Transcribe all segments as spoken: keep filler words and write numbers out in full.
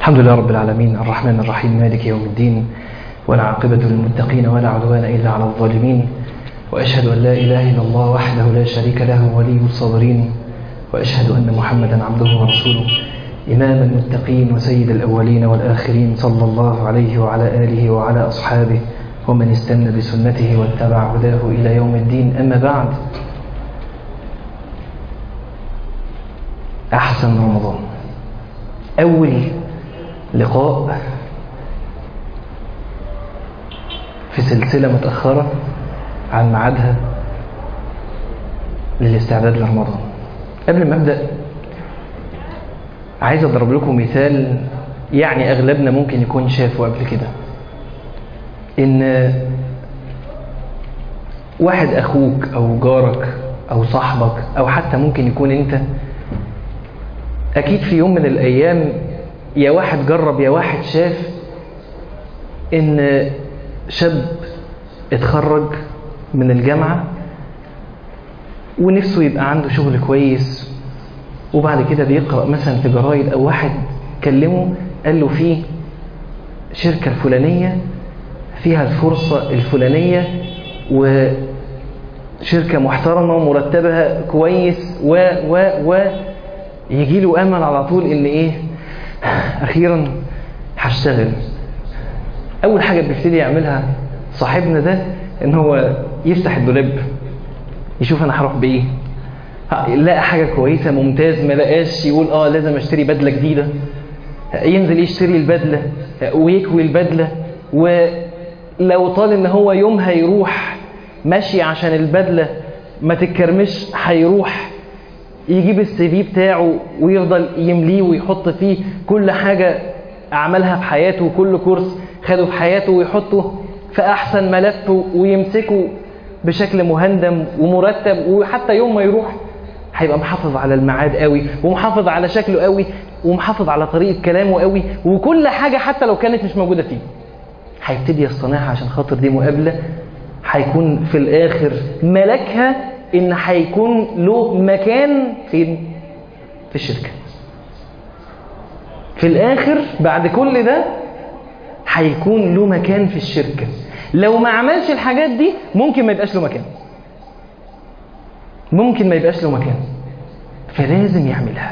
الحمد لله رب العالمين الرحمن الرحيم مالك يوم الدين والعاقبة للمتقين ولا عدوان إلا على الظالمين وأشهد أن لا إله إلا الله وحده لا شريك له ولي الصابرين وأشهد أن محمدا عبده ورسوله إمام المتقين وسيد الأولين والآخرين صلى الله عليه وعلى آله وعلى أصحابه ومن استنى بسنته واتبع هداه إلى يوم الدين. أما بعد، أحسن رمضان، أول لقاء في سلسلة متأخرة عن ميعادها للاستعداد لرمضان. قبل ما أبدأ عايز أضرب لكم مثال يعني أغلبنا ممكن يكون شافه قبل كده، إن واحد أخوك أو جارك أو صاحبك أو حتى ممكن يكون أنت، أكيد في يوم من الأيام يا واحد جرب يا واحد شاف إن شاب اتخرج من الجامعة ونفسه يبقى عنده شغل كويس، وبعد كده بيقرأ مثلا في جرايد أو واحد كلمه قال له في شركة الفلانية فيها الفرصة الفلانية وشركة محترمة ومرتبها كويس و و و يجي له أمل على طول إن إيه، أخيرا هشتغل. أول حاجة بيبتدي يعملها صاحبنا ده إن هو يفتح الدولاب يشوف أنا هروح بإيه، لقى حاجة كويسة ممتاز، ما لقاش يقول آه لازم أشتري بدلة جديدة، ينزل يشتري البدلة ويكوي البدلة، ولو طال إن هو يومها يروح ماشي عشان البدلة ما تتكرمش هيروح يجيب السي في بتاعه ويفضل يمليه ويحط فيه كل حاجة عملها في حياته وكل كورس خده في حياته ويحطه في أحسن ملف ويمسكه بشكل مهندم ومرتب، وحتى يوم ما يروح هيبقى محافظ على الميعاد قوي ومحافظ على شكله قوي ومحافظ على طريقة كلامه قوي، وكل حاجة حتى لو كانت مش موجودة فيه هيبتدي يصطنعها عشان خاطر دي مقابلة هيكون في الآخر ملكها إن هيكون له مكان فين؟ في الشركة. في الآخر بعد كل ده هيكون له مكان في الشركة. لو ما عملش الحاجات دي ممكن ما يبقاش له مكان، ممكن ما يبقاش له مكان، فلازم يعملها،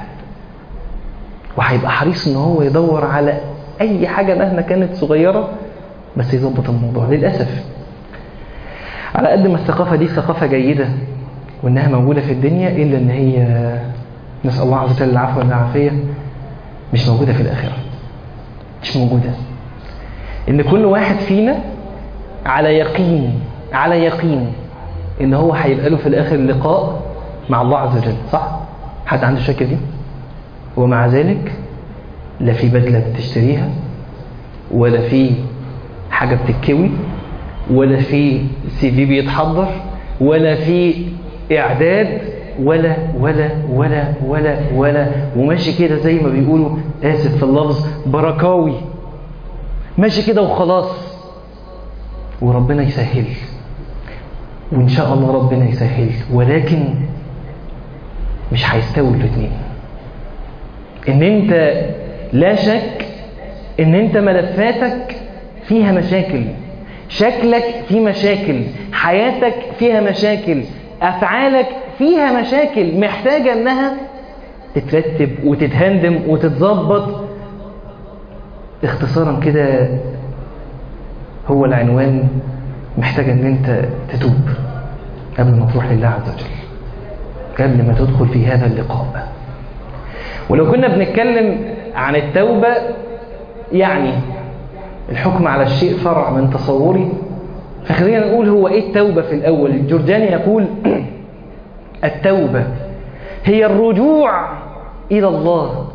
وهيبقى حريص إن هو يدور على أي حاجة مهما كانت صغيرة بس يظبط الموضوع. للأسف على قد ما الثقافة دي ثقافة جيدة وإنها موجودة في الدنيا، إلا إن هي نسأل الله عز وجل العفو والعافية مش موجودة في الآخرة، مش موجودة. إن كل واحد فينا على يقين على يقين إن هو هيبقى له في الآخر لقاء مع الله عز وجل، صح؟ حد عنده شك دي؟ ومع ذلك لا في بدلة بتشتريها ولا في حاجة بتتكوي ولا في سي في بيتحضر ولا في إعداد ولا ولا ولا ولا ولا وماشي كده زي ما بيقولوا، آسف في اللفظ، بركاوي، ماشي كده وخلاص. وربنا يسهل وإن شاء الله ربنا يسهل، ولكن مش هيستوي الاثنين. إن أنت لا شك إن أنت ملفاتك فيها مشاكل، شكلك فيه مشاكل، حياتك فيها مشاكل، أفعالك فيها مشاكل محتاجة أنها تترتب وتتهندم وتتظبط. اختصارا كده هو العنوان، محتاج أن أنت تتوب قبل ما تروح لله عز وجل، قبل ما تدخل في هذا اللقاء. ولو كنا بنتكلم عن التوبة، يعني الحكم على الشيء فرع من تصوري، فخلينا نقول هو إيه التوبة في الأول. الجرجاني يقول التوبة هي الرجوع إلى الله،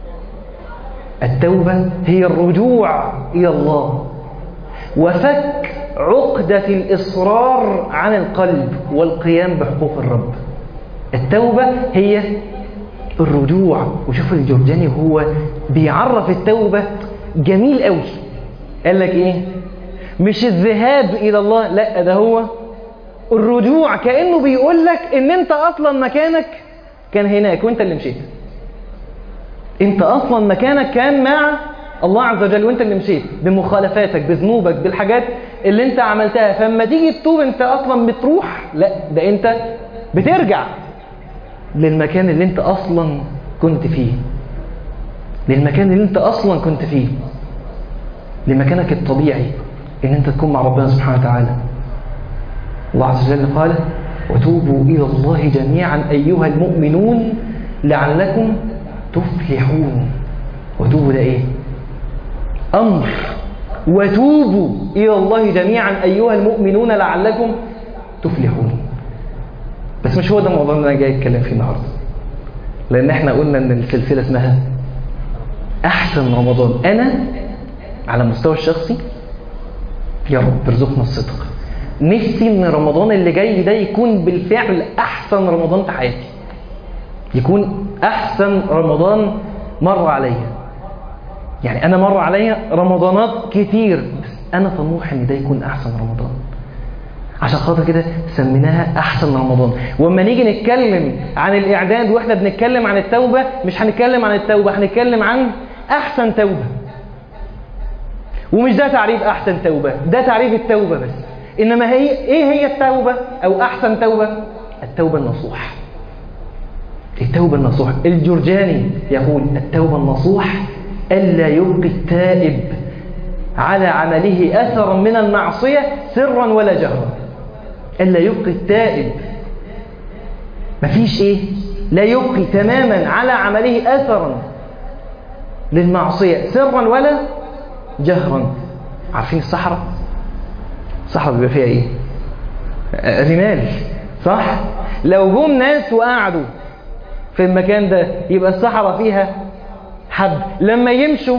التوبة هي الرجوع إلى الله وفك عقدة الإصرار عن القلب والقيام بحقوق الرب. التوبة هي الرجوع. وشوف الجرجاني هو بيعرف التوبة جميل قوي، قال لك إيه؟ مش الذهاب إلى الله، لا، ده هو الرجوع. كأنه بيقول لك إن أنت أصلا مكانك كان هناك وأنت اللي مشيت، أنت أصلا مكانك كان مع الله عز وجل وانت اللي مشيت بمخالفاتك بذنوبك بالحاجات اللي انت عملتها. فلما تيجي تتوب انت اصلا بتروح، لا ده انت بترجع للمكان اللي انت اصلا كنت فيه، للمكان اللي انت اصلا كنت فيه، لمكانك الطبيعي ان انت تكون مع ربنا سبحانه وتعالى. الله عز وجل قال وتوبوا الى الله جميعا ايها المؤمنون لعلكم تفلحون. وتوبوا ده ايه؟ امر. وتوبوا الى الله جميعا ايها المؤمنون لعلكم تفلحون. بس مش هو ده الموضوع اللي انا جاي اتكلم فيه النهارده، لان احنا قلنا ان السلسله اسمها احسن رمضان. انا على المستوى الشخصي يا رب ارزقنا الصدق، نفسي ان رمضان اللي جاي ده يكون بالفعل احسن رمضان في حياتي، يكون احسن رمضان مر عليا. يعني انا مر عليا رمضانات كتير، بس انا طموح ان ده يكون احسن رمضان. عشان خاطر كده سميناها احسن رمضان. واما نيجي نتكلم عن الاعداد واحنا بنتكلم عن التوبه، مش هنتكلم عن التوبه، هنتكلم عن احسن توبه. ومش ده تعريف احسن توبه، ده تعريف التوبه بس. انما هي ايه هي التوبه او احسن توبه؟ التوبه النصوح. التوبه النصوح. الجرجاني يقول التوبه النصوح الا يبقي التائب على عمله اثرا من المعصيه سرا ولا جهرا. الا يبقي التائب، مفيش ايه، لا يبقي تماما على عمله اثرا للمعصيه سرا ولا جهرا. عارفين الصحراء؟ الصحراء بيبقى فيها ايه؟ رمال، صح؟ لو جم ناس وقعدوا في المكان ده يبقى الصحراء فيها حد. لما يمشوا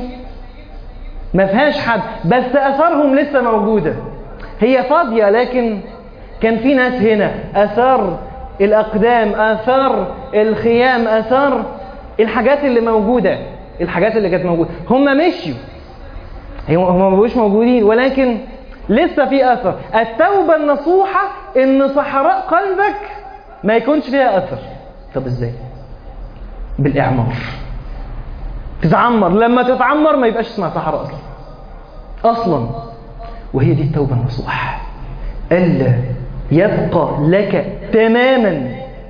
ما فيهاش حد، بس اثارهم لسه موجوده. هي فاضيه لكن كان في ناس هنا، اثار الاقدام، اثار الخيام، اثار الحاجات اللي موجوده، الحاجات اللي كانت موجوده. هم مشيوا، هم ما بقوش موجودين، ولكن لسه في اثر. التوبه النصوحه ان صحراء قلبك ما يكونش فيها اثر. طب ازاي؟ بالاعمار. تتعمر، لما تتعمر ما يبقاش اسمها صحراء اصلا اصلا. وهي دي التوبه النصوح، الا يبقى لك تماما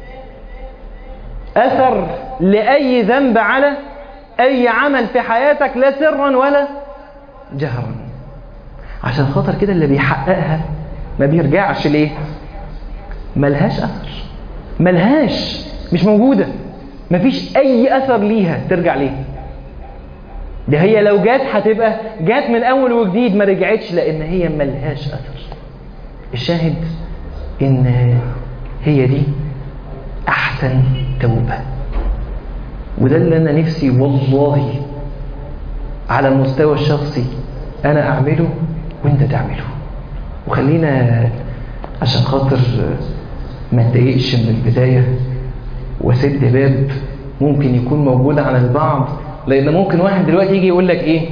اثر لاي ذنب على اي عمل في حياتك، لا سرا ولا جهرا. عشان خاطر كده اللي بيحققها ما بيرجعش. ليه؟ ملهاش اثر، ملهاش، مش موجوده، مفيش اي اثر ليها ترجع ليه. ده هي لو جات هتبقى جات من اول وجديد، ما رجعتش لان هي ملهاش اثر. الشاهد ان هي دي احسن توبه. وده اللي انا نفسي والله على المستوى الشخصي انا اعمله وانت تعمله. وخلينا عشان خاطر ما تضايقش من البدايه وسد باب ممكن يكون موجود على البعض، لان ممكن واحد دلوقتي يجي يقول لك ايه،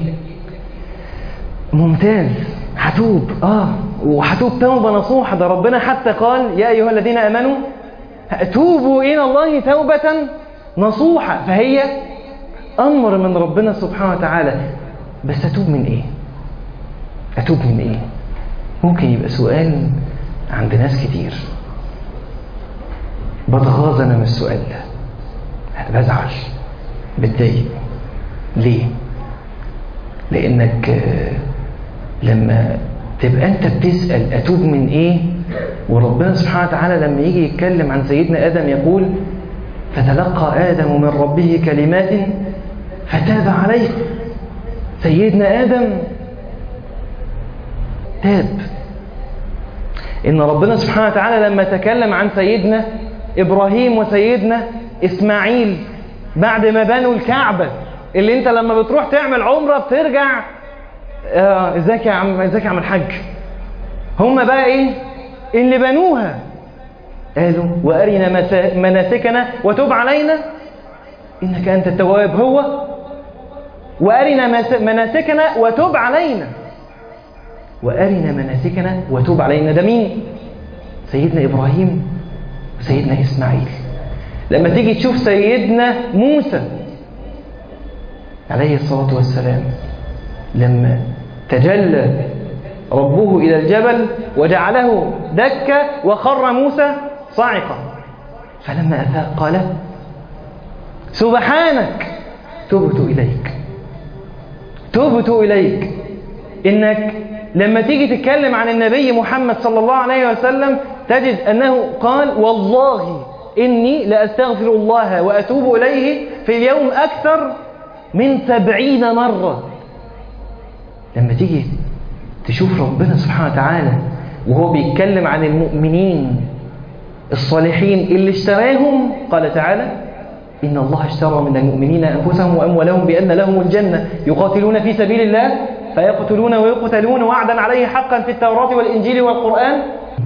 ممتاز هتوب، اه وهتوب توبه نصوحه، ده ربنا حتى قال يا ايها الذين امنوا توبوا الى الله توبه نصوحه. فهي امر من ربنا سبحانه وتعالى. بس اتوب من ايه؟ اتوب من ايه؟ ممكن يبقى سؤال عند ناس كتير. بتغاظ انا من السؤال ده، بزعل، بتضايق. ليه؟ لانك لما تبقى انت بتسأل اتوب من ايه، وربنا سبحانه وتعالى لما يجي يتكلم عن سيدنا ادم يقول فتلقى ادم من ربه كلمات فتاب عليه. سيدنا ادم تاب. ان ربنا سبحانه وتعالى لما تكلم عن سيدنا ابراهيم وسيدنا اسماعيل بعد ما بنوا الكعبة، اللي انت لما بتروح تعمل عمرة بترجع ازيك يا عم، ازيك يا عم الحاج. هم بقى ايه اللي بنوها؟ قالوا وارنا مناسكنا وتوب علينا انك انت التواب. هو وارنا مناسكنا وتوب علينا، وارنا مناسكنا وتوب علينا. ده مين؟ سيدنا ابراهيم وسيدنا اسماعيل. لما تيجي تشوف سيدنا موسى عليه الصلاة والسلام لما تجلى ربه إلى الجبل وجعله دكا وخر موسى صاعقا، فلما أفاق قال سبحانك تبت إليك تبت إليك. إنك لما تيجي تتكلم عن النبي محمد صلى الله عليه وسلم تجد أنه قال والله إني لأستغفر الله وأتوب إليه في اليوم أكثر من سبعين مرة. لما تيجي تشوف ربنا سبحانه وتعالى وهو بيتكلم عن المؤمنين الصالحين اللي اشتراهم، قال تعالى إن الله اشترى من المؤمنين أنفسهم وأموالهم بأن لهم الجنة يقاتلون في سبيل الله فيقتلون ويقتلون وعدا عليه حقا في التوراة والإنجيل والقرآن.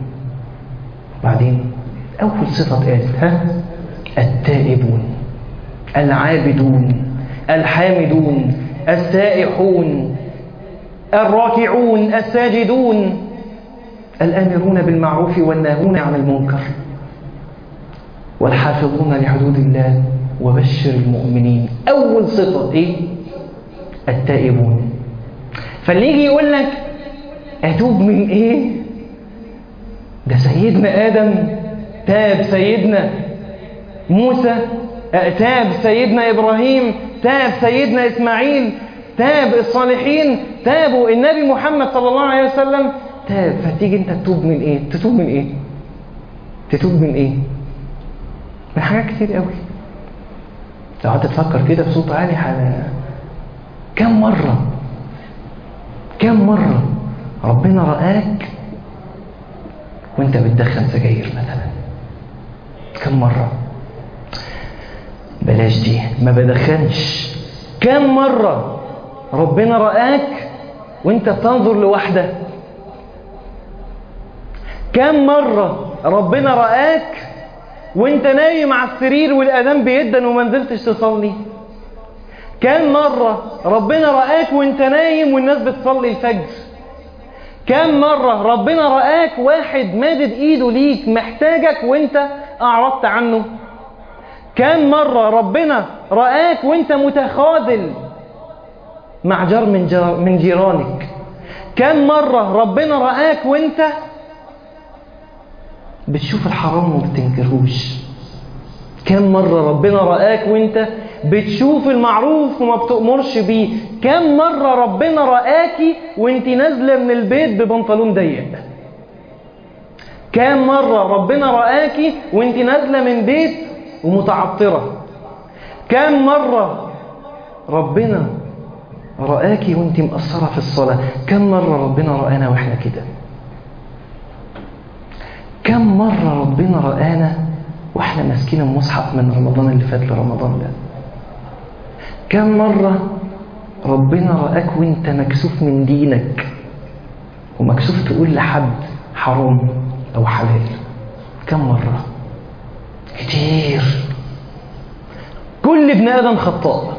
بعدين أول صفة قالت ها التائبون العابدون الحامدون السائحون الراكعون الساجدون الآمرون بالمعروف والناهون عن المنكر والحافظون لحدود الله وبشر المؤمنين. أول صفة إيه؟ التائبون. فاللي يجي يقول لك أتوب من إيه؟ ده سيدنا آدم تاب، سيدنا موسى تاب، سيدنا إبراهيم تاب، سيدنا إسماعيل تاب، الصالحين تابوا، النبي محمد صلى الله عليه وسلم تاب. فتيجي أنت تتوب من إيه؟ تتوب من إيه؟ تتوب من إيه؟ من حاجات كتير قوي. لو قعدت تفكر كده بصوت عالي حالا. كم مرة كم مرة ربنا رآك وانت بتدخن سجاير مثلا؟ كم مرة؟ بلاش دي، ما بدخنش. كم مرة ربنا رآك وانت بتنظر لوحدة؟ كم مرة ربنا رآك وانت نايم على السرير والأذان بيدن وما نزلتش تصلي؟ كم مرة ربنا رآك وانت نايم والناس بتصلي الفجر؟ كم مرة ربنا رآك واحد مادد ايده ليك محتاجك وانت اعرضت عنه؟ كم مرة ربنا رآك وانت متخاذل مع جار من, جار من جيرانك؟ كم مرة ربنا رآك وانت بتشوف الحرام وما بتنكرهوش؟ كم مرة ربنا رآك وانت بتشوف المعروف وما بتأمرش بيه؟ كم مرة ربنا رآكي وانت نازلة من البيت ببنطلون ضيق؟ كم مرة ربنا رآكي وانت نازلة من بيت ومتعطرة؟ كم مرة ربنا رآكي وانت مقصرة في الصلاة؟ كم مرة ربنا رآنا واحنا كده؟ كم مرة ربنا رآنا واحنا ماسكين المصحف من رمضان اللي فات لرمضان ده؟ كم مرة ربنا رآك وانت مكسوف من دينك ومكسوف تقول لحد حرام او حلال؟ كم مرة؟ كتير. كل ابن آدم خطاء.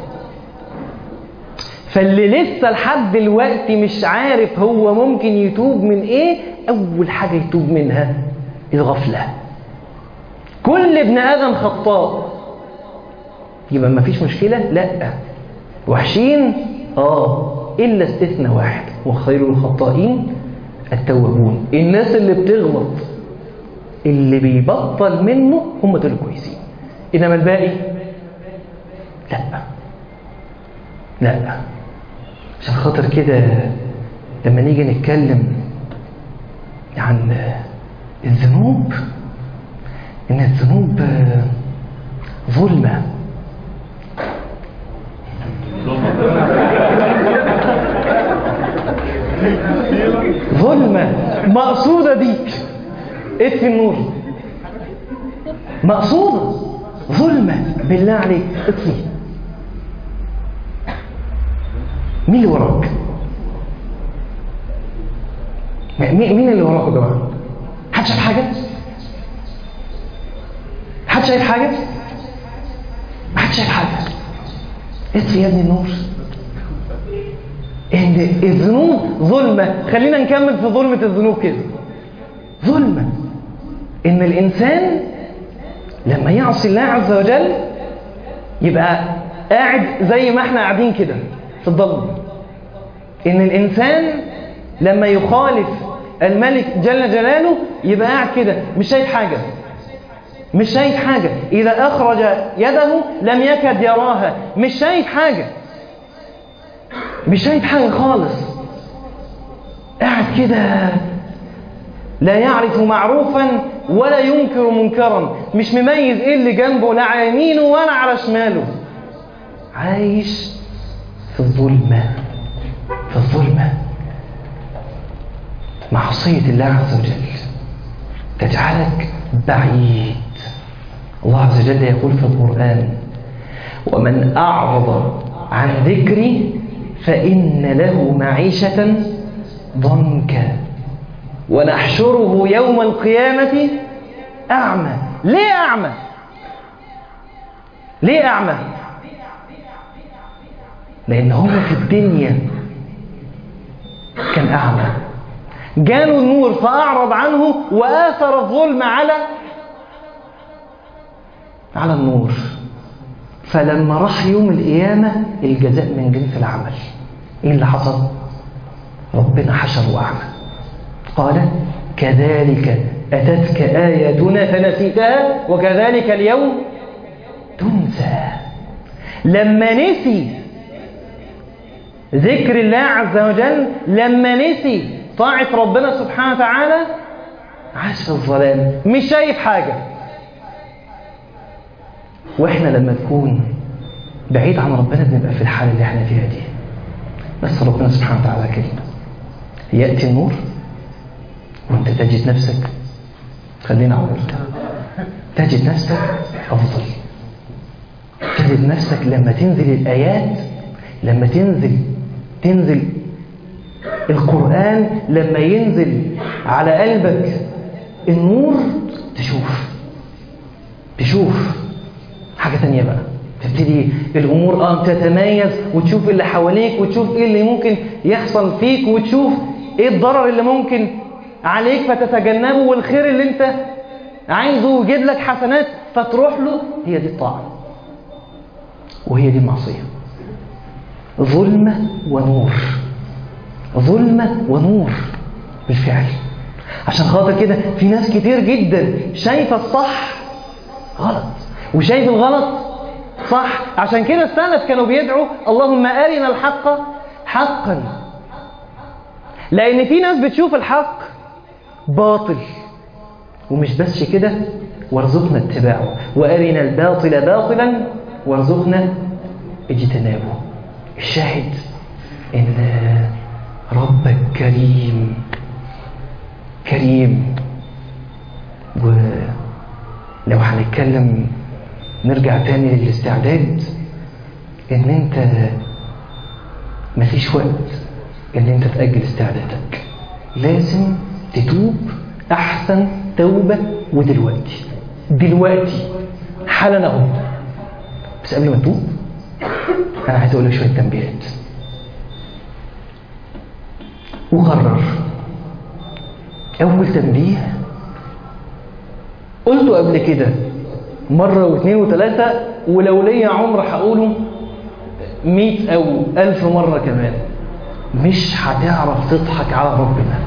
فاللي لسه لحد دلوقتي مش عارف هو ممكن يتوب من ايه، اول حاجة يتوب منها الغفلة. كل ابن آدم خطاء. يبقى ما فيش مشكلة؟ لا. وحشين؟ اه، إلا استثنى واحد، وخير الخطائين التوابون. الناس اللي بتغلط اللي بيبطل منه هم دول كويسين، إنما الباقي لا لا. عشان خاطر كده لما نيجي نتكلم عن الذنوب، إن الذنوب ظلمة. ظلمة مقصودة ديك. اطفي النور. مقصودة ظلمة بالله عليك اطفي. مين اللي وراك؟ مين اللي وراك يا جماعة؟ حد شايف حاجة؟ حد شايف حاجة؟ ما حد شايف حاجة. اطفي يا ابني النور. ان الذنوب ظلمة. خلينا نكمل في ظلمة الذنوب كده. ظلمة ان الانسان لما يعصي الله عز وجل يبقى قاعد زي ما احنا قاعدين كده في الضلمة. إن الإنسان لما يخالف الملك جل جلاله يبقى قاعد كده مش شايف حاجة، مش شايف حاجة. إذا أخرج يده لم يكد يراها، مش شايف حاجة، مش شايف حاجة خالص، قاعد كده لا يعرف معروفا ولا ينكر منكرا، مش مميز إيه اللي جنبه لا على يمينه ولا على شماله، عايش في الظلمة، في الظلمة. معصية الله عز وجل تجعلك بعيد. الله عز وجل يقول في القرآن: ومن أعرض عن ذكري فإن له معيشة ضنكا ونحشره يوم القيامة أعمى. ليه أعمى؟ ليه أعمى؟ لأن هو في الدنيا كان أعمى، جاله النور فأعرض عنه وآثر الظلم على على النور، فلما راح يوم القيامة الجزاء من جنس العمل. إيه اللي حصل؟ ربنا حشره أعمى، قال: كذلك أتتك آياتنا فنسيتها وكذلك اليوم تنسى. لما نسي ذكر الله عز وجل، لما نسي طاعة ربنا سبحانه وتعالى، عاش في الظلام، مش شايف حاجة. وإحنا لما نكون بعيد عن ربنا بنبقى في الحالة اللي احنا فيها دي. بس ربنا سبحانه وتعالى كلمة: يأتي النور وانت تجد نفسك، خلينا أقول تجد نفسك أفضل، تجد نفسك لما تنزل الآيات، لما تنزل تنزل القرآن، لما ينزل على قلبك النور، تشوف تشوف حاجة تانية بقى. تبتدي الأمور آه تتميز، وتشوف اللي حواليك، وتشوف إيه اللي ممكن يحصل فيك، وتشوف إيه الضرر اللي ممكن عليك فتتجنبه، والخير اللي أنت عايزه يجيب لك حسنات فتروح له. هي دي الطاعة وهي دي المعصية. ظلمة ونور، ظلمة ونور بالفعل. عشان خاطر كده في ناس كتير جدا شايفة الصح غلط وشايف الغلط صح. عشان كده السلف كانوا بيدعوا: اللهم أرنا الحق حقا. لأن في ناس بتشوف الحق باطل، ومش بس كده، وارزقنا اتباعه، وأرنا الباطل باطلا وارزقنا اجتنابه. الشاهد إن ربك كريم كريم. ولو هنتكلم نرجع تاني للاستعداد، إن أنت مفيش وقت إن أنت تأجل استعدادك، لازم تتوب أحسن توبة، ودلوقتي دلوقتي حالا أهو. بس قبل ما تتوب أنا عايز أقول لك شوية تنبيهات. وقرر أول تنبيه قلته قبل كده مرة واثنين وثلاثة، ولو ليا عمر هقوله مئة أو ألف مرة كمان: مش هتعرف تضحك على ربنا،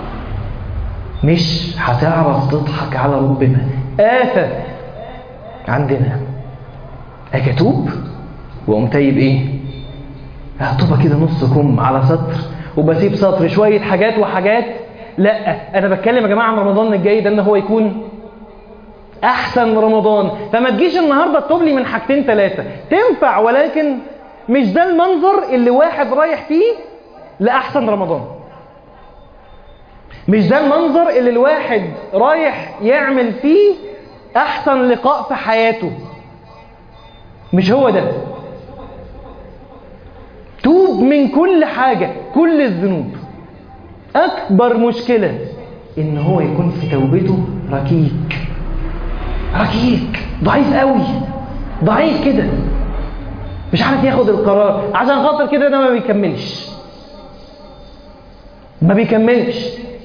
مش هتعرف تضحك على ربنا. آفة عندنا أجي أتوب وأقوم تايب إيه؟ أهطبها كده نص كم على سطر، وبسيب سطر شوية حاجات وحاجات. لا، أنا بتكلم يا جماعة عن رمضان الجاي ده، إن هو يكون أحسن رمضان. فما تجيش النهاردة تطلب لي من حاجتين ثلاثة، تنفع، ولكن مش ده المنظر اللي واحد رايح فيه لأحسن رمضان. مش ده المنظر اللي الواحد رايح يعمل فيه أحسن لقاء في حياته. مش هو ده. توب من كل حاجة، كل الذنوب. أكبر مشكلة إن هو يكون في توبته ركيك ركيك ضعيف قوي، ضعيف كده، مش عارف ياخد القرار. عشان خاطر كده ده ما بيكملش ما بيكملش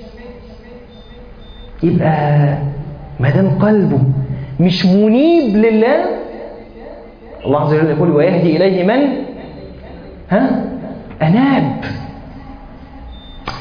يبقى ما دام قلبه مش منيب لله، الله عز وجل يقول: ويهدي إليه من ها أناب.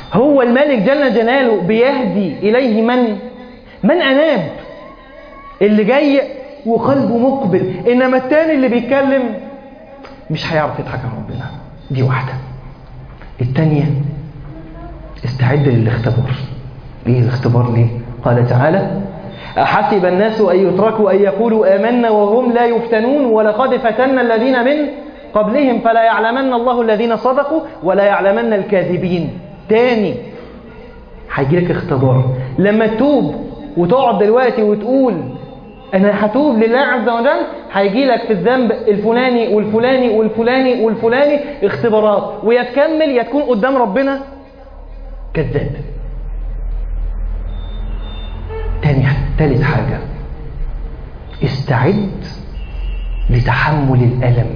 هو الملك جل جلاله بيهدي إليه من من أناب، اللي جاي وقلبه مقبل. إنما التاني اللي بيتكلم مش هيعرف يضحك على ربنا. دي واحدة. التانية استعد للاختبار. ليه الاختبار؟ ليه؟ قال تعالى: أحسب الناس أن يتركوا أن يقولوا آمنا وهم لا يفتنون ولقد فتنا الذين من قبلهم فلا يعلمن الله الذين صدقوا ولا يعلمن الكاذبين. تاني هيجيلك اختبار لما تتوب وتقعد دلوقتي وتقول أنا هتوب لله عز وجل، هيجيلك في الذنب الفلاني والفلاني والفلاني والفلاني اختبارات، ويا تكمل يا تكون قدام ربنا كذاب. تاني تالت حاجة استعد لتحمل الألم.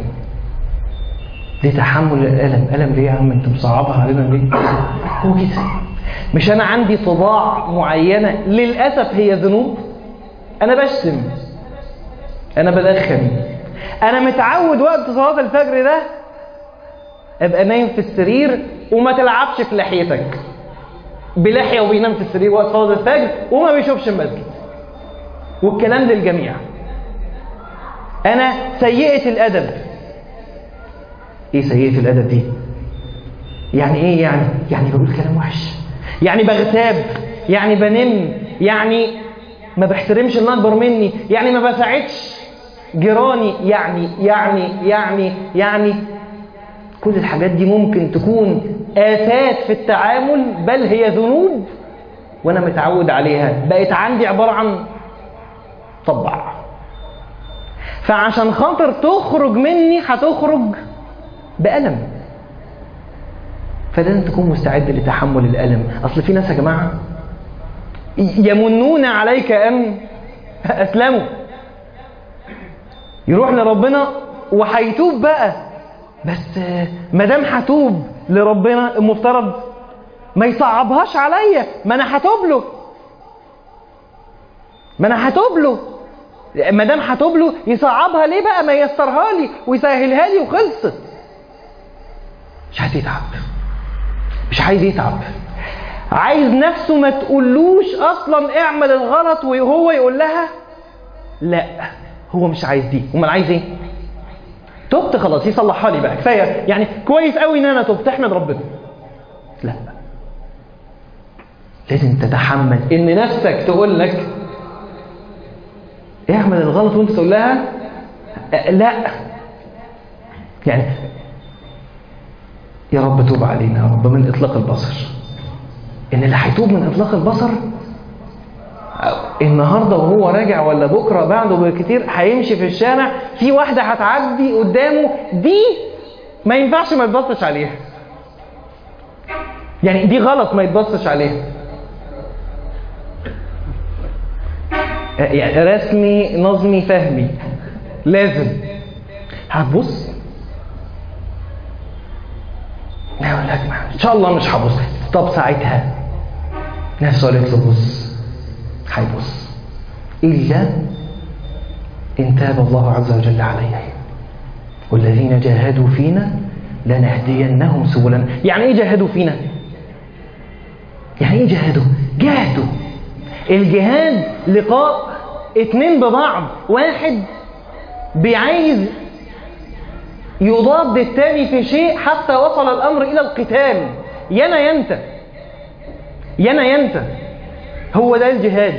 لتحمل الألم. ألم ليه يا عم انت مصعبها علينا ليه؟ هو كده. مش أنا عندي طباع معينة للأسف هي ذنوب. أنا بشتم، أنا بدخن، أنا متعود وقت صلاة الفجر ده أبقى نايم في السرير وما تلعبش في لحيتك بلحية وبينام في السرير وقت صلاة الفجر وما بيشوفش المسجد، والكلام للجميع. أنا سيئة الأدب. إيه سيئة الأدب دي؟ يعني إيه يعني؟ يعني بقول كلام وحش، يعني بغتاب، يعني بنم، يعني ما بحترمش اللي أكبر مني، يعني ما بساعدش جيراني، يعني يعني يعني يعني كل الحاجات دي ممكن تكون آفات في التعامل، بل هي ذنوب وأنا متعود عليها، بقت عندي عبارة عن طبع. فعشان خاطر تخرج مني هتخرج بألم، فلازم تكون مستعد لتحمل الألم. أصل في ناس يا جماعة يمنون عليك أن أسلموا، يروح لربنا وهيتوب بقى، بس مادام هتوب لربنا المفترض ما يصعبهاش عليا، ما انا هتوب له، ما انا هتوب له، مادام هتوب له يصعبها ليه بقى؟ ما ييسرها لي ويسهلها لي وخلصت. مش عايز يتعب، مش عايز يتعب، عايز نفسه ما تقولوش اصلا اعمل الغلط وهو يقول لها لا، هو مش عايز دي. امال عايز ايه؟ تبت خلاص يصلحها لي بقى، كفايه يعني، كويس قوي ان انا تبت، احمد ربنا. لا، لازم تتحمل ان نفسك تقول لك اعمل الغلط وانت تقول لها لا. يعني يا رب توب علينا يا رب من اطلاق البصر. ان اللي هيتوب من اطلاق البصر النهارده وهو راجع ولا بكره بعده بكتير هيمشي في الشارع، في واحده هتعدي قدامه دي ما ينفعش ما يتبصش عليها، يعني دي غلط ما يتبصش عليها، يعني رسمي نظمي فهمي لازم هتبص. لا يقول لك ان شاء الله مش هبص. طب ساعتها نفسه قالت له بص، هيبص إلا إن تاب الله عز وجل عليه، والذين جاهدوا فينا لنهدينهم سبلنا. يعني إيه جاهدوا فينا؟ يعني إيه جاهدوا؟ جاهدوا. الجهاد لقاء اتنين ببعض، واحد بيعايز يضاد التاني في شيء حتى وصل الأمر إلى القتال. ينا ينت ينا ينت هو ده الجهاد.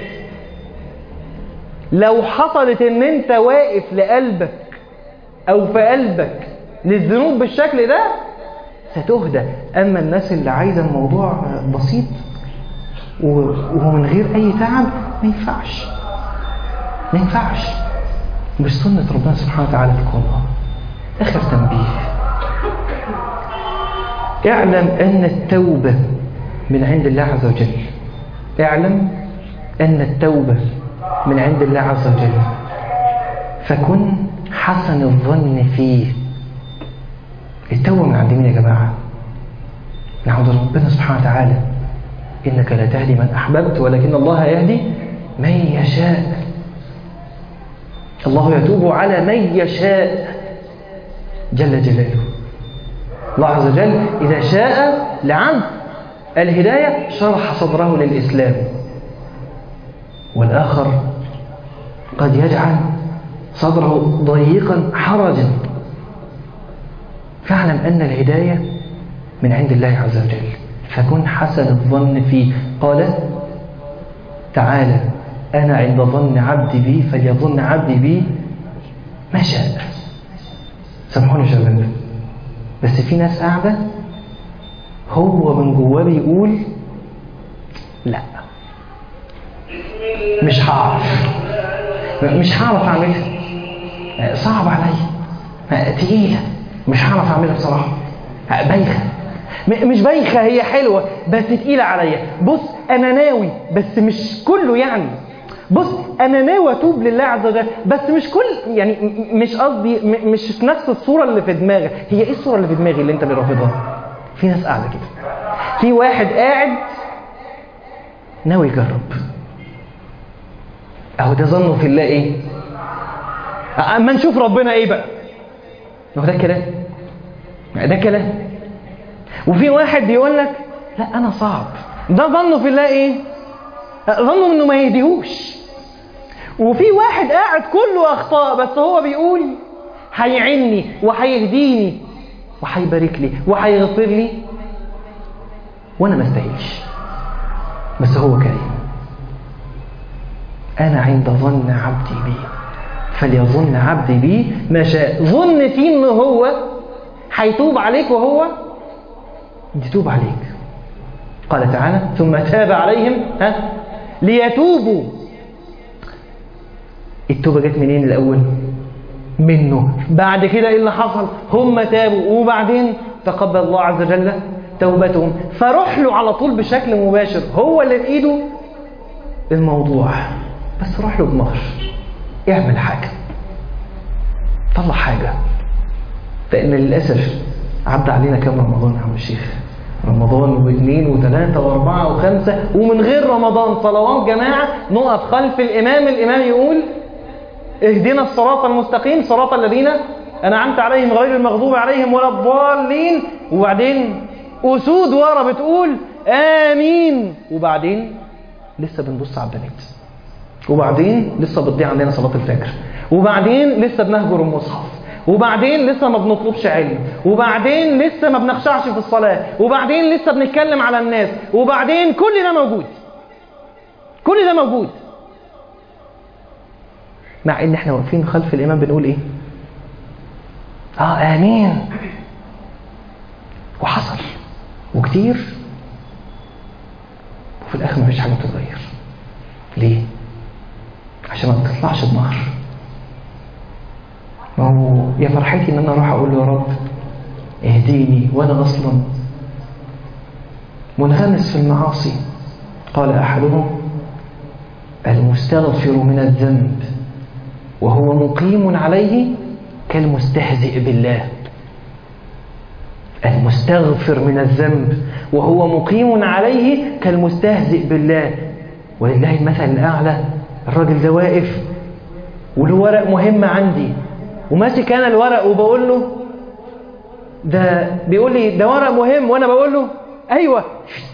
لو حصلت ان انت واقف لقلبك او في قلبك للذنوب بالشكل ده ستهدى. اما الناس اللي عايزه الموضوع بسيط وهو من غير اي تعب، ما ينفعش ما ينفعش مش سنه ربنا سبحانه وتعالى في الكون. اخر تنبيه، اعلم ان التوبه من عند الله عز وجل. اعلم ان التوبه من عند الله عز وجل، فكن حسن الظن فيه. التوبة من عند مين يا جماعة؟ من عند ربنا سبحانه وتعالى. إنك لا تهدي من أحببت ولكن الله يهدي من يشاء. الله يتوب على من يشاء جل جلاله. الله عز وجل إذا شاء لعن الهداية شرح صدره للإسلام، والآخر قد يجعل صدره ضيقا حرجا. فاعلم أن الهداية من عند الله عز وجل، فكن حسن الظن فيه. قال تعالى أنا عند ظن عبدي بي فليظن عبدي بي ما شاء. سامحوني يا شباب، بس في ناس قاعدة هو من جواه بيقول لا مش هعرف مش هعرف اعملها، صعب عليا، تقيلة، مش هعرف اعملها بصراحة، بايخة. مش بايخة، هي حلوة بس تقيلة عليا. بص انا ناوي بس مش كله يعني. بص انا ناوي اتوب لله عز وجل بس مش كل يعني مش قصدي مش نفس الصورة اللي في دماغي. هي ايه الصورة اللي في دماغي اللي انت رافضها؟ في ناس قاعدة كده. في واحد قاعد ناوي يجرب، اهو ده ظنه في الله ايه؟ اما نشوف ربنا ايه بقى. هو ده كلام؟ ده كلام. وفي واحد يقول لك لا انا صعب، ده ظنه في الله ايه؟ ظنه انه ما يهديهوش. وفي واحد قاعد كله اخطاء بس هو بيقول هيعني وهيهديني وهيبارك لي وهيغفر لي وانا ما استاهلش، بس هو كريم. انا عند ظن عبدي بي فليظن عبدي بي ما شاء. ظن فيه ان هو هيتوب عليك وهو يتوب عليك. قال تعالى ثم تاب عليهم ها ليتوبوا. التوبة جت منين الأول؟ منه. بعد كده إيه اللي حصل؟ هم تابوا وبعدين تقبل الله عز وجل توبتهم، فروح له على طول بشكل مباشر. هو اللي في إيده الموضوع، بس روح له بمهر، اعمل حاجة، طلع حاجة. لأن للأسف عدى علينا كم رمضان يا عم الشيخ؟ رمضان واثنين وثلاثة واربعة وخمسة، ومن غير رمضان صلوات جماعة نقف خلف الإمام، الإمام يقول اهدنا الصراط المستقيم صراط الذين أنعمت عليهم غير المغضوب عليهم ولا الضالين، وبعدين أسود ورا بتقول آمين، وبعدين لسه بنبص على البنات، وبعدين لسه بتضيع عندنا صلاة الفجر، وبعدين لسه بنهجر المصحف، وبعدين لسه ما بنطلبش علم، وبعدين لسه ما بنخشعش في الصلاة، وبعدين لسه بنتكلم على الناس، وبعدين كل ده موجود، كل ده موجود، مع ان احنا واقفين خلف الامام بنقول ايه؟ اه امين. وحصل وكتير، وفي الاخر مفيش حاجه بتتغير. ليه؟ عشان ما بتطلعش بمهر. ما هو يا فرحتي ان انا اروح اقول له يا رب اهديني وانا اصلا منغمس في المعاصي. قال احدهم المستغفر من الذنب وهو مقيم عليه كالمستهزئ بالله. المستغفر من الذنب وهو مقيم عليه كالمستهزئ بالله. ولله المثل الأعلى، الراجل ده واقف وله ورق مهم عندي وماسك أنا الورق وبقول له ده، بيقول لي ده ورق مهم وأنا بقول له أيوة،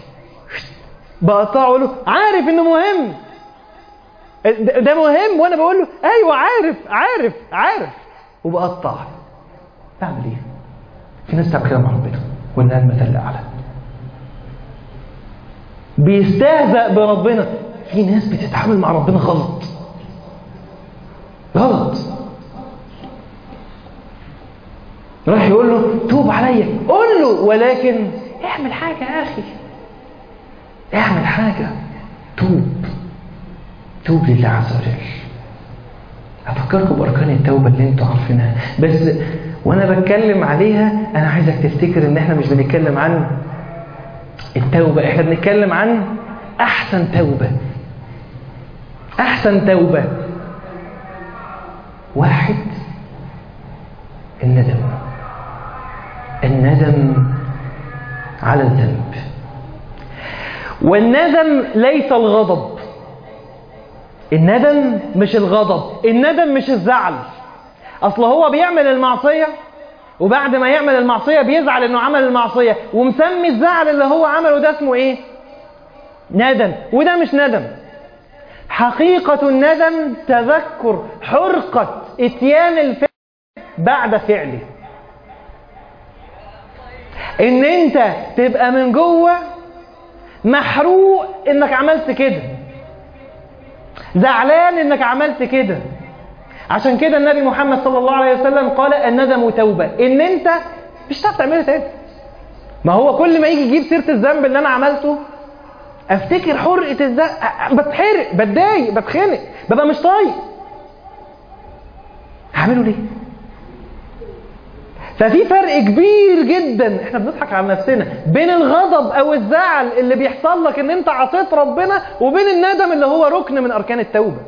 بقطعه له عارف إنه مهم، ده مهم وانا بقول له ايوه عارف عارف عارف وبقطع. بعمل ايه؟ في ناس تعمل كده مع ربنا ولله المثل الاعلى، بيستهزأ بربنا. في ناس بتتعامل مع ربنا غلط غلط. راح يقول له توب عليا، قول له ولكن اعمل حاجه يا اخي، اعمل حاجه، توب توب لله عز وجل. أفكركم بأركان التوبة اللي انتوا عارفينها، بس وأنا بتكلم عليها أنا عايزك تفتكر إن إحنا مش بنتكلم عن التوبة، إحنا بنتكلم عن أحسن توبة. أحسن توبة واحد، الندم. الندم على الذنب. والندم ليس الغضب. الندم مش الغضب، الندم مش الزعل. اصل هو بيعمل المعصية وبعد ما يعمل المعصية بيزعل انه عمل المعصية، ومسمي الزعل اللي هو عمله ده اسمه ايه؟ ندم. وده مش ندم. حقيقة الندم تذكر حرقة اتيان الفعل بعد فعله. ان انت تبقى من جوه محروق انك عملت كده، زعلان انك عملت كده. عشان كده النبي محمد صلى الله عليه وسلم قال الندم توبة، ان انت مش هتعرف تعمله تاني. ما هو كل ما يجي يجيب سيرة الذنب اللي انا عملته افتكر حرقة الذنب، بتحرق، بتضايق، بتخنق، ببقى مش طايق. هعمله ليه؟ ففي فرق كبير جدا، احنا بنضحك على نفسنا، بين الغضب او الزعل اللي بيحصل لك ان انت عصيت ربنا، وبين الندم اللي هو ركن من اركان التوبة.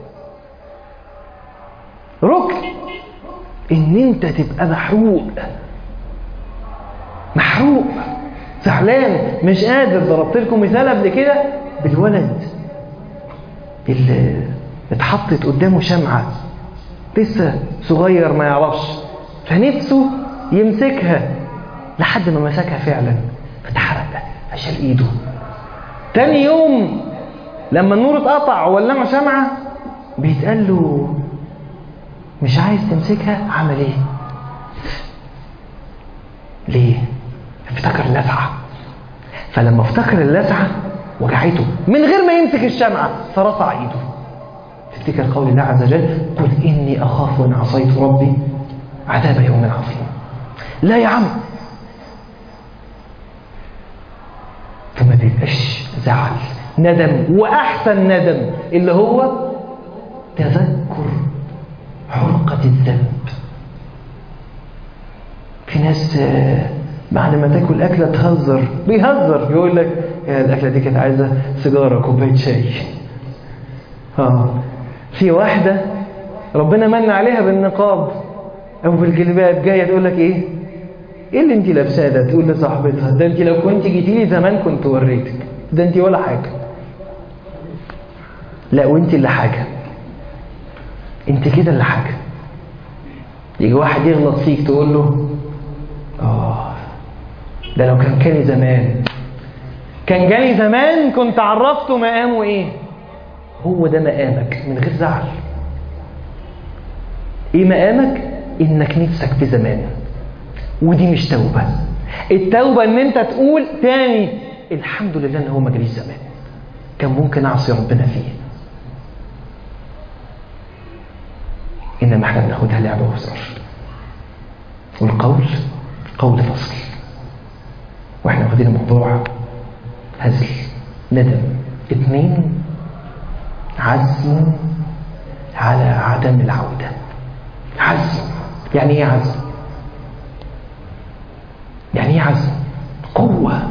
ركن ان انت تبقى محروق محروق زعلان مش قادر. ضربت لكم مثال قبل كده بالولد اللي اتحطت قدامه شمعة، لسه صغير ما يعرفش، فنفسه يمسكها لحد ما مسكها فعلا فتحرق فشال ايده. تاني يوم لما النور اتقطع وولع شمعة بيتقال له مش عايز تمسكها، عمل ايه؟ ليه؟ افتكر اللسعة. فلما افتكر اللسعة وجعته من غير ما يمسك الشمعة فرفع ايده. تفتكر قول الله عز وجل قل إني أخاف إن عصيت ربي عذاب يوم عظيم. لا يا عم، فما بيبقاش زعل، ندم. وأحسن ندم اللي هو تذكر حرقة الذنب. في ناس بعد ما تاكل أكلة تهزر، بيهزر يقول لك يا الأكلة دي كانت عايزة سيجارة كوباية شاي. آه. في واحدة ربنا من عليها بالنقاب أو بالجلباب جاية تقول لك إيه؟ إيه اللي أنت لابساه ده؟ تقول لصاحبتها ده أنت لو كنت جيتي لي زمان كنت وريتك، ده أنت ولا حاجة. لا، وأنت اللي حاجة، أنت كده اللي حاجة. يجي واحد يغلط فيك تقول له آه ده لو كان كاني زمان، كان جالي زمان كنت عرفته مقامه إيه. هو ده مقامك من غير زعل. ايه مقامك؟ انك نفسك في زمان. ودي مش توبة. التوبة ان انت تقول تاني الحمد لله ان هو ما جاليش زمان، كان ممكن اعصي ربنا فيه. انما احنا بناخدها لعبة وهزار، والقول قول فصل، واحنا واخدين الموضوع هزل. ندم. اتنين، عزم على عدم العودة. عزم يعني ايه عزم؟ يعني ايه عزم؟ قوة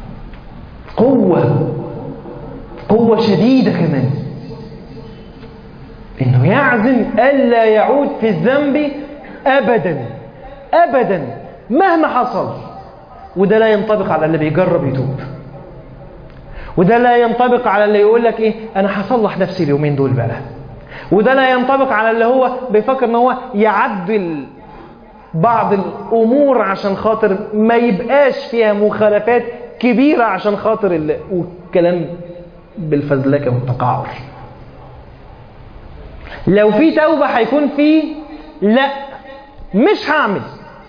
قوة قوة شديدة كمان، انه يعزم ألا يعود في الذنب أبدا أبدا مهما حصل. وده لا ينطبق على اللي بيجرب يتوب، وده لا ينطبق على اللي يقول لك ايه انا هصلح نفسي اليومين دول بقى، وده لا ينطبق على اللي هو بيفكر ان هو يعدل بعض الامور عشان خاطر ما يبقاش فيها مخالفات كبيرة عشان خاطر ال... والكلام بالفزلكة والتقاعر. لو في توبة هيكون فيه لا مش هعمل،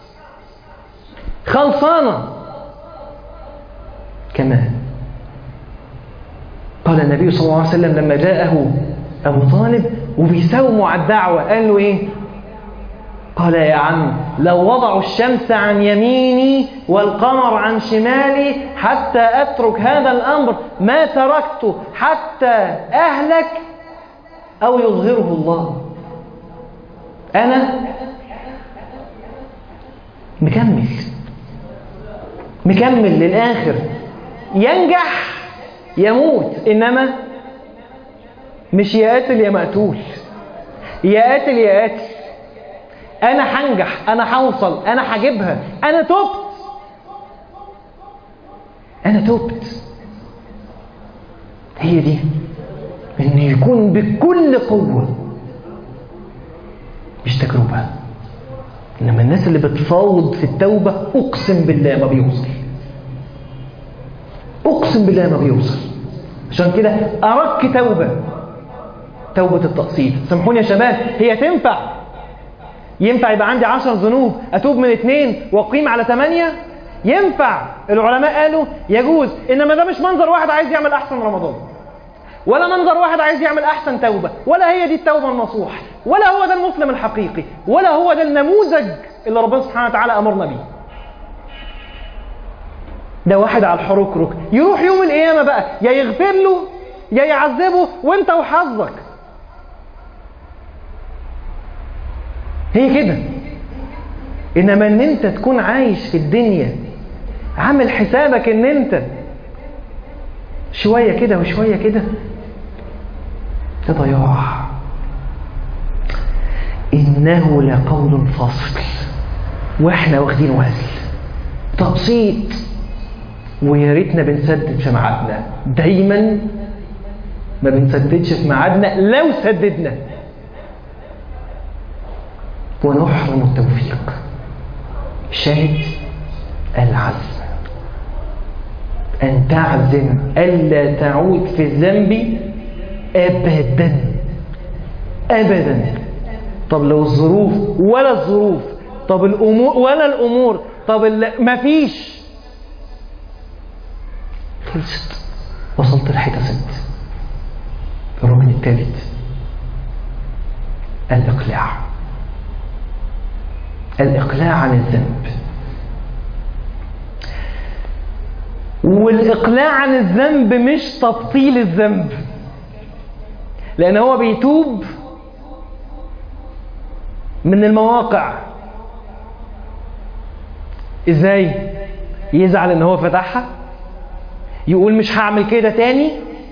خلصانة. كمان قال النبي صلى الله عليه وسلم لما جاءه أبو طالب وبيساوموا على الدعوة قال له إيه؟ قال يا عم لو وضعوا الشمس عن يميني والقمر عن شمالي حتى أترك هذا الأمر ما تركته حتى أهلك أو يظهره الله. أنا مكمل مكمل للآخر، ينجح يموت، إنما مش يا قاتل يا مقتول، يا قاتل يا قاتل. أنا هنجح، أنا هوصل، أنا هجيبها، أنا تبت أنا تبت هي دي، إن يكون بكل قوة، مش تجربة إنما الناس اللي بتفاوض في التوبة أقسم بالله ما بيوصل، أقسم بالله ما بيوصل. عشان كده أرك توبة، توبة التقسيط. سامحوني يا شباب، هي تنفع؟ ينفع يبقى عندي عشر ذنوب أتوب من اثنين وأقيم على ثمانية؟ ينفع. العلماء قالوا يجوز، إنما ده مش منظر واحد عايز يعمل أحسن رمضان، ولا منظر واحد عايز يعمل أحسن توبة، ولا هي دي التوبة النصوح، ولا هو ده المسلم الحقيقي، ولا هو ده النموذج اللي ربنا سبحانه وتعالى أمرنا بيه. ده واحد على الحركرك يروح يوم القيامة بقى يا يغفر له يا يعذبه وانت وحظك. هي كده. إنما ان انت تكون عايش في الدنيا عامل حسابك ان انت شوية كده وشوية كده، ده ضياع. إنه لقول فصل، واحنا واخدين وزن تقسيط، ويا ريتنا بنسدد في ميعادنا. دايما ما بنسددش في ميعادنا لو سددنا، ونحرم التوفيق. شاهد العزم، أن تعزم ألا تعود في الذنب أبدا أبدا. طب لو الظروف ولا الظروف، طب الأمور ولا الأمور، طب ما فيش، خلصت، وصلت الحته ست. الركن الثالث الإقلاع، الإقلاع عن الذنب. والإقلاع عن الذنب مش تبطيل الذنب، لأن هو بيتوب من المواقع. إزاي؟ يزعل إن هو فتحها، يقول مش هعمل كده تاني،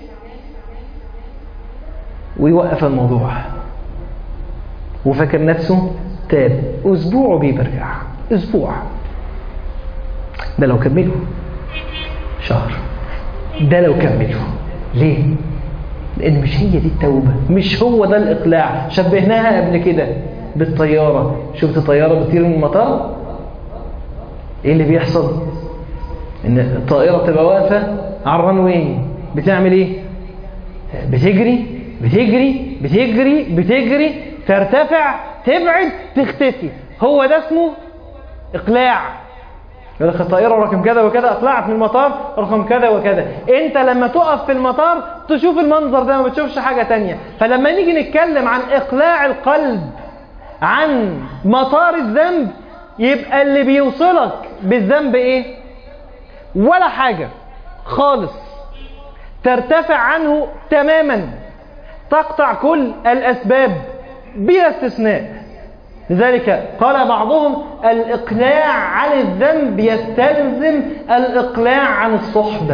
ويوقف الموضوع وفاكر نفسه تاب. أسبوع بيرجع، أسبوع. ده لو كمله شهر، ده لو كمله. ليه؟ لأن مش هي دي التوبة، مش هو ده الإقلاع. شبهناها قبل كده بالطيارة. شفت طيارة بتطير من المطار؟ إيه اللي بيحصل؟ إن الطائرة تبقى واقفة على الرنوي، بتعمل إيه؟ بتجري بتجري بتجري بتجري، ترتفع، تبعد، تختفي. هو ده اسمه إقلاع. يقول لك الطائرة رقم كذا وكذا اطلعت من المطار رقم كذا وكذا. انت لما تقف في المطار تشوف المنظر ده، ما بتشوفش حاجة تانية. فلما نيجي نتكلم عن إقلاع القلب عن مطار الذنب، يبقى اللي بيوصلك بالذنب ايه؟ ولا حاجة خالص، ترتفع عنه تماما، تقطع كل الأسباب بلا استثناء. لذلك قال بعضهم الإقلاع عن الذنب يستلزم الإقلاع عن الصحبة.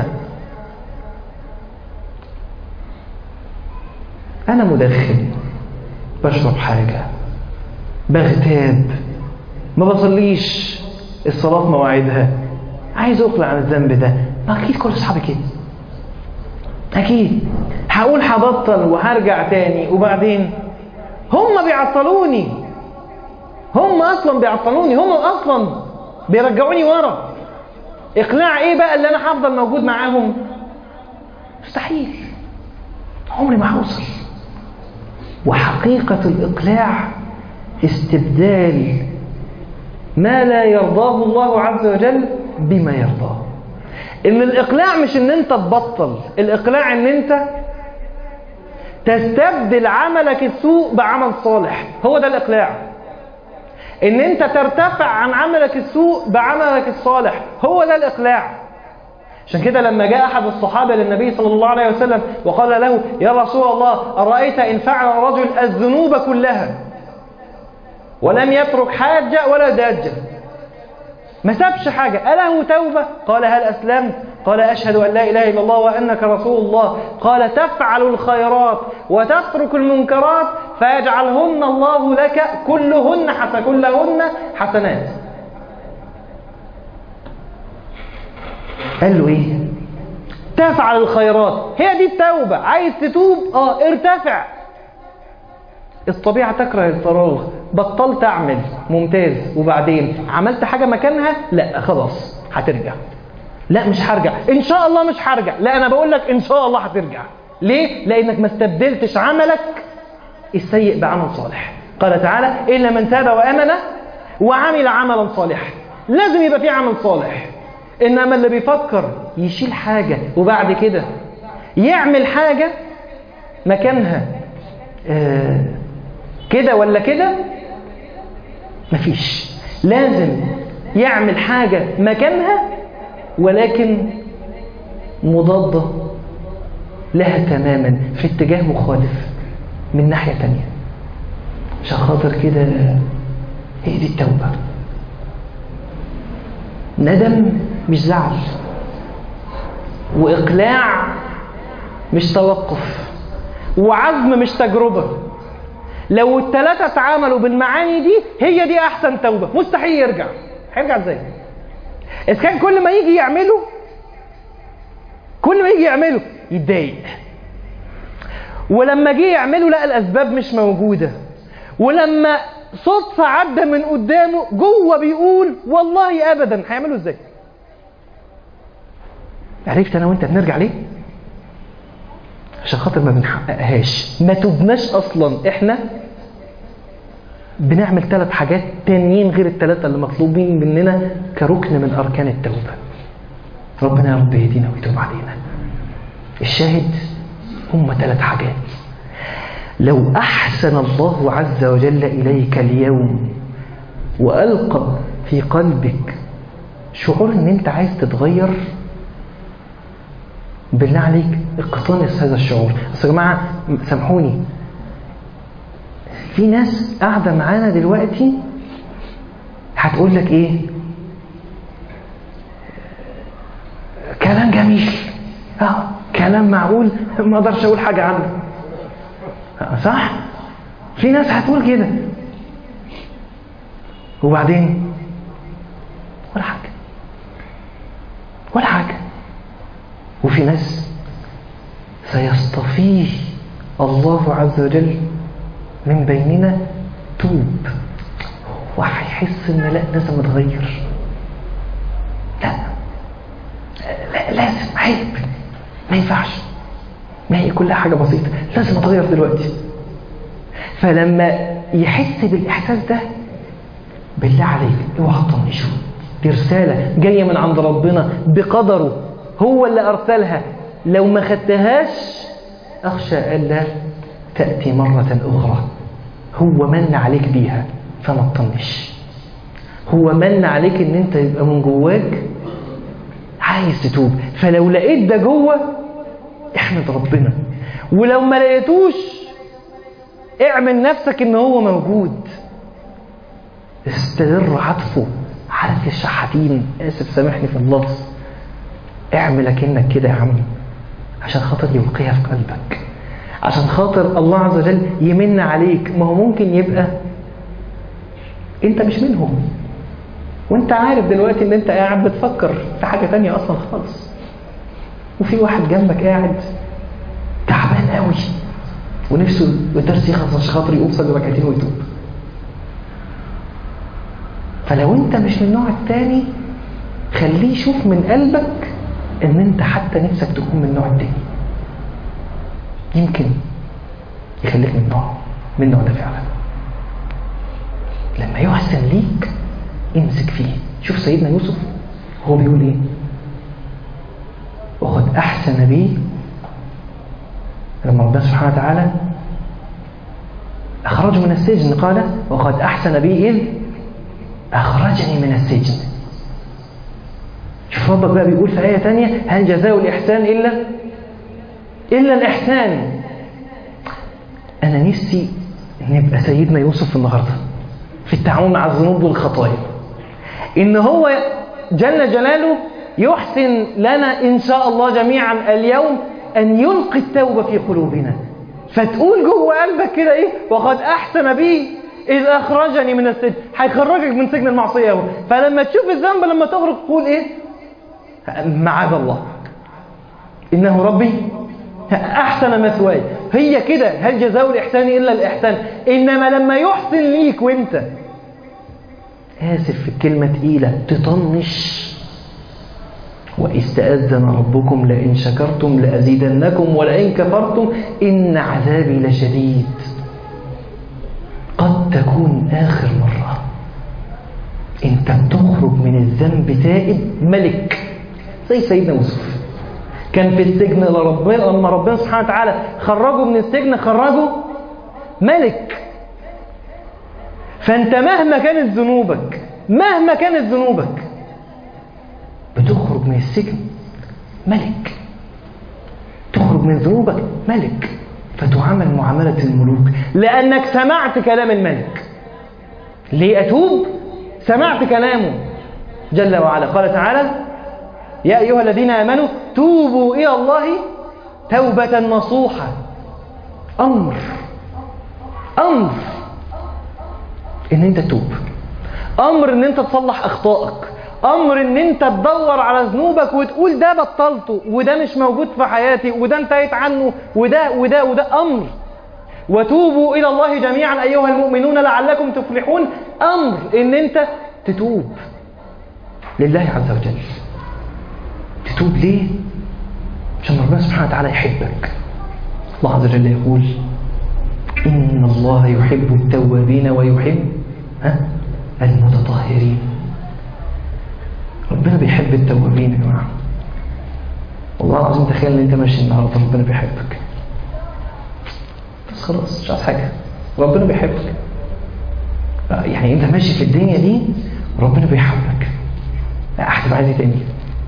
أنا مدخن، بشرب حاجة، بغتاب، ما بصليش الصلاة في مواعيدها، عايز أقلع عن الذنب ده. ما أكيد كل أصحابي كده، أكيد هقول هبطل وهرجع تاني، وبعدين هم بيعطلوني، هم أصلا بيعطلوني، هم أصلا بيرجعوني ورا. إقلاع إيه بقى اللي أنا هفضل موجود معاهم؟ مستحيل، عمري ما هوصل. وحقيقة الإقلاع استبدال ما لا يرضاه الله عز وجل بما يرضاه. إن الإقلاع مش إن أنت تبطل، الإقلاع إن أنت تستبدل عملك السوء بعمل صالح. هو ده الإقلاع. إن أنت ترتفع عن عملك السوء بعملك الصالح. هو ده الإقلاع. عشان كده لما جاء أحد الصحابة للنبي صلى الله عليه وسلم وقال له يا رسول الله أرأيت إن فعل الرجل الذنوب كلها ولم يترك حاجة ولا داجة، ما سابش حاجة، أله توبة؟ قال هل أسلمت؟ قال أشهد أن لا إله إلا الله وأنك رسول الله. قال تفعل الخيرات وتترك المنكرات فيجعلهن الله لك كلهن حسن كلهن حسنات. قال له إيه؟ تفعل الخيرات، هي دي التوبة. عايز تتوب؟ آه ارتفع، الطبيعة تكره الفراغ، بطلت أعمل، ممتاز، وبعدين عملت حاجة مكانها، لا خلاص هترجع. لا مش هرجع، إن شاء الله مش هرجع، لا أنا بقول لك إن شاء الله هترجع. ليه؟ لأنك ما استبدلتش عملك السيء بعمل صالح. قال تعالى إلا من تاب وآمن وعمل عملا صالحا. لازم يبقى فيه عمل صالح. إنما اللي بيفكر يشيل حاجة وبعد كده يعمل حاجة مكانها آه كده ولا كده، مفيش. لازم يعمل حاجة مكانها ولكن مضادة لها تماما، في اتجاه مخالف من ناحية تانية. عشان خاطر كده هي دي التوبة. ندم مش زعل، وإقلاع مش توقف، وعزم مش تجربة. لو الثلاثة اتعاملوا بالمعاني دي هي دي أحسن توبة. مستحيل يرجع. هيرجع ازاي؟ إذا كان كل ما يجي يعمله كل ما يجي يعمله يتضايق، ولما جه يعمله لقى الأسباب مش موجودة، ولما صدفة عدى من قدامه جوه بيقول والله أبدا. هيعمله ازاي؟ عرفت أنا وأنت بنرجع ليه؟ عشان خاطر ما بنحققهاش، ما تبناش أصلا. إحنا بنعمل ثلاث حاجات تانيين غير الثلاثة اللي مطلوبين مننا كركن من أركان التوبة. ربنا يا رب يهدينا ويتوب علينا. الشاهد هم ثلاث حاجات. لو أحسن الله عز وجل إليك اليوم وألقى في قلبك شعور أن أنت عايز تتغير، بالله عليك اقتنص هذا الشعور. بس يا جماعة سامحوني، في ناس قاعدة معانا دلوقتي هتقول لك ايه؟ كلام جميل، اه كلام معقول، ما اقدرش اقول حاجة عنه، صح؟ في ناس هتقول كده وبعدين ولا حاجة ولا حاجة. وفي ناس سيصطفيه الله عز وجل من بيننا توب، وهيحس ان لا لازم اتغير، لا لا لازم، عيب، ما ينفعش، ما هي كل حاجة بسيطة، لازم اتغير دلوقتي. فلما يحس بالاحساس ده بالله عليك اوعى تطنشه. دي رسالة جاية من عند ربنا بقدره، هو اللي أرسلها. لو ما خدتهاش أخشى ألا تأتي مرة أخرى. هو من عليك بيها فما تطنش. هو من عليك ان انت يبقى من جواك عايز تتوب. فلو لقيت ده جوه احمد ربنا، ولو ما لقيتوش اعمل نفسك ان هو موجود. استدر عطفه على الشحاتين، اسف سامحني في اللفظ، اعمل اكنك كده يا عم عشان خاطر يلقيها في قلبك، عشان خاطر الله عز وجل يمن عليك. ما هو ممكن يبقى انت مش منهم وانت عارف دلوقتي ان انت قاعد بتفكر في حاجة تانية اصلا خالص، وفي واحد جنبك قاعد تعبان قوي ونفسه الدرس يخلص عشان خاطر يقوم يصلي ركعتين ويتوب. فلو انت مش من النوع التاني خليه يشوف من قلبك ان انت حتى نفسك تكون من النوع التاني، يمكن يخليك من النوع من النوع ده فعلا. لما يحسن ليك امسك فيه. شوف سيدنا يوسف هو بيقول ايه؟ وقد احسن بي، لما ربنا سبحانه وتعالى اخرجه من السجن قال وقد احسن بي اذ اخرجني من السجن. شوف ربك بقى بيقول في آية تانية هل جزاء الإحسان إلا إلا الإحسان. أنا نفسي نبقى سيدنا يوسف النهاردة في التعامل مع الذنوب والخطايا، إن هو جل جلاله يحسن لنا إن شاء الله جميعا اليوم أن يلقي التوبة في قلوبنا، فتقول جوه قلبك كده إيه؟ وقد أحسن بي إذ أخرجني من السجن. هيخرجك من سجن المعصية هو. فلما تشوف الذنب لما تغرق قول إيه؟ معاذ الله إنه ربي أحسن مثواي. هي كده، هل جزاء الإحسان إلا الإحسان. إنما لما يحسن ليك وإنت آسف في الكلمة تقيلة تطنش، وإستأذن ربكم لئن شكرتم لأزيدنكم ولئن كفرتم إن عذابي لشديد. قد تكون آخر مرة أنت بتخرج من الذنب تائب ملك، زي سيدنا يوسف كان في السجن لما ربنا سبحانه وتعالى خرجه من السجن خرجه ملك. فأنت مهما كانت ذنوبك مهما كانت ذنوبك بتخرج من السجن ملك، تخرج من ذنوبك ملك، فتعامل معاملة الملوك لأنك سمعت كلام الملك. ليه أتوب؟ سمعت كلامه جل وعلا. قال تعالى يا أيها الذين آمنوا توبوا إلى الله توبة نصوحة. أمر أمر إن أنت تتوب، أمر إن أنت تصلح أخطائك، أمر إن أنت تدور على ذنوبك وتقول ده بطلته وده مش موجود في حياتي وده انتهيت عنه وده وده وده. أمر وتوبوا إلى الله جميعا أيها المؤمنون لعلكم تفلحون. أمر إن أنت تتوب لله عز وجل. تتوب ليه؟ عشان ربنا سبحانه وتعالى يحبك. الله عز وجل يقول إن الله يحب التوابين ويحب ها المتطهرين. ربنا بيحب التوابين يا جماعة. والله العظيم تخيل ان انت ماشي النهارده ربنا بيحبك، بس خلاص مش عايز حاجة، ربنا بيحبك. يعني انت ماشي في الدنيا دي ربنا بيحبك، هتبقى عايز ايه تاني؟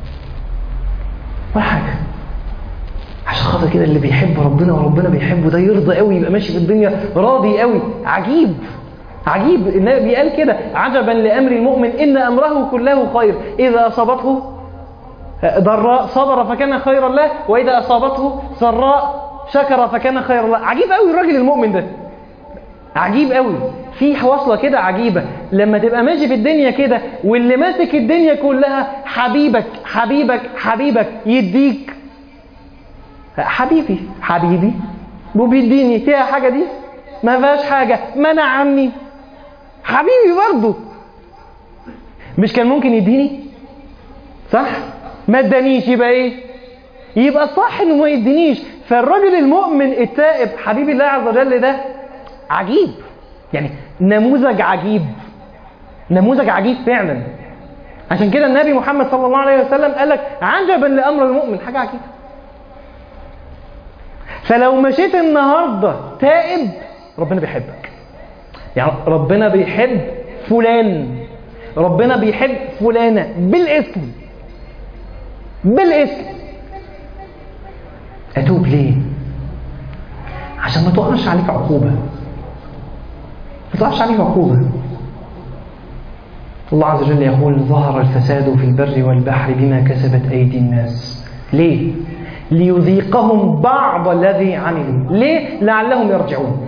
ولا حاجة. عشان خاطر كده اللي بيحب ربنا وربنا بيحبه ده يرضى قوي، يبقى ماشي في الدنيا راضي قوي. عجيب عجيب. النبي قال كده عجبا لأمر المؤمن إن أمره كله خير، إذا أصابته ضراء صبر فكان خيرا له وإذا أصابته سراء شكر فكان خيرا له. عجيب قوي الراجل المؤمن ده، عجيب قوي. في وصلة كده عجيبة لما تبقى ماشي في الدنيا كده واللي ماسك الدنيا كلها حبيبك حبيبك حبيبك يديك حبيبي حبيبي وبيديني فيها حاجة دي ما فيهاش حاجة، ما أنا عمي حبيبي برضه. مش كان ممكن يديني صح؟ ما ادانيش يبقى ايه؟ يبقى صح انه ما يدينيش. فالرجل المؤمن التائب حبيب الله عز وجل ده عجيب، يعني نموذج عجيب، نموذج عجيب فعلا. عشان كده النبي محمد صلى الله عليه وسلم قال لك عجبا لأمر المؤمن، حاجة عجيبة. فلو مشيت النهاردة تائب ربنا بيحبك. يعني ربنا بيحب فلان، ربنا بيحب فلانة بالاسم بالاسم. أتوب ليه؟ عشان ما تقعش عليك عقوبة، ما تقعش عليك عقوبة. الله عز وجل يقول ظهر الفساد في البر والبحر بما كسبت أيدي الناس. ليه؟ ليذيقهم بعض الذي عملوا. ليه؟ لعلهم يرجعون.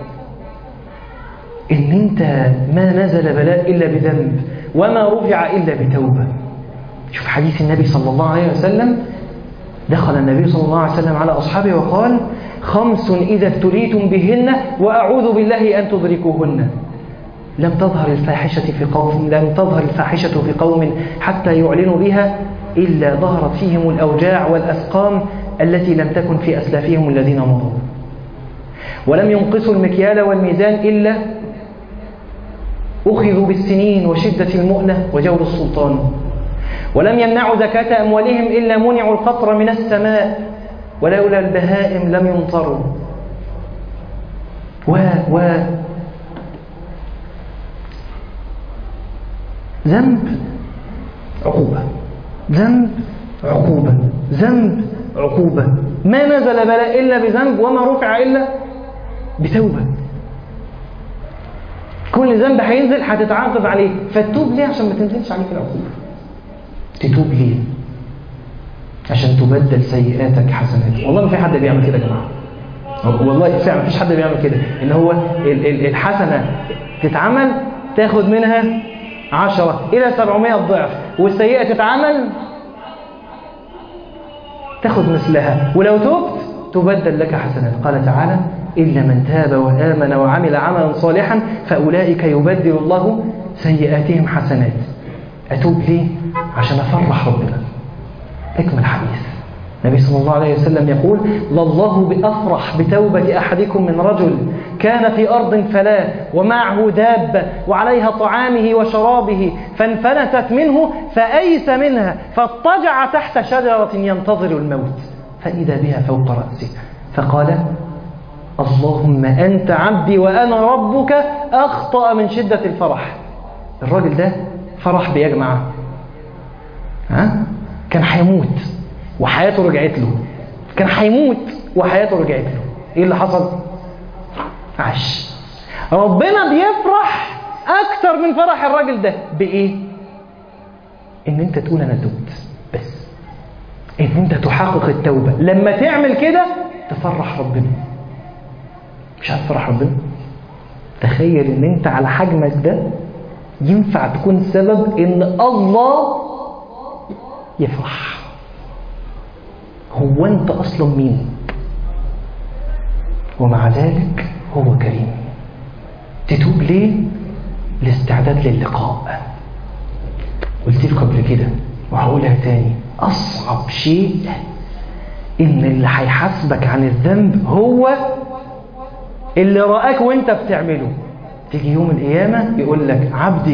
إن أنت ما نزل بلاء إلا بذنب وما رفع إلا بتوبة. شوف حديث النبي صلى الله عليه وسلم، دخل النبي صلى الله عليه وسلم على أصحابه وقال خمس إذا ابتليتم بهن وأعوذ بالله أن تدركوهن. لم تظهر الفاحشة في قوم لم تظهر الفاحشة في قوم حتى يعلنوا بها إلا ظهرت فيهم الأوجاع والأسقام التي لم تكن في أسلافهم الذين مضوا. ولم ينقصوا المكيال والميزان إلا أخذوا بالسنين وشدة المؤنة وجور السلطان. ولم يمنعوا زكاة أموالهم إلا منعوا القطر من السماء ولولا البهائم لم يمطروا. و و ذنب عقوبة، ذنب عقوبة، ذنب عقوبة. ما نزل بلاء إلا بذنب وما رفع إلا بتوبة. كل ذنب هينزل هتتعاقب عليه، فتوب ليه؟ عشان ما تنزلش عليك العقوبة. تتوب ليه؟ عشان تبدل سيئاتك حسنات. والله ما في حد بيعمل كده يا جماعة، والله فعلا ما فيش حد بيعمل كده. ان هو الحسنة تتعمل تاخد منها عشرة إلى سبعمائة ضعف، والسيئة تتعمل تاخد مثلها. ولو توبت تبدل لك حسنات. قال تعالى إلا من تاب وآمن وعمل عملا صالحا فأولئك يبدل الله سيئاتهم حسنات. أتوب ليه؟ عشان أفرح ربنا. اكمل حديث النبي صلى الله عليه وسلم يقول لله بأفرح بتوبة أحدكم من رجل كان في أرض فلاة ومعه دابة وعليها طعامه وشرابه فانفلتت منه فأيس منها فاضطجع تحت شجرة ينتظر الموت فإذا بها فوق رأسه فقال اللهم أنت عبدي وأنا ربك أخطأ من شدة الفرح. الراجل ده فرح بيجمع ها؟ كان هيموت وحياته رجعت له، كان هيموت وحياته رجعت له. ايه اللي حصل؟ عاش. ربنا بيفرح اكتر من فرح الراجل ده بايه؟ ان انت تقول انا تبت، بس ان انت تحقق التوبه. لما تعمل كده تفرح ربنا. مش هتفرح ربنا؟ تخيل ان انت على حجمك ده ينفع تكون سبب ان الله يفرح. هو أنت أصلا مين؟ ومع ذلك هو كريم. تتوب ليه؟ الاستعداد للقاء. قلت لك قبل كده وهقولها تاني، أصعب شيء إن اللي هيحاسبك عن الذنب هو اللي رآك وانت بتعمله. تيجي يوم القيامة يقول لك عبدي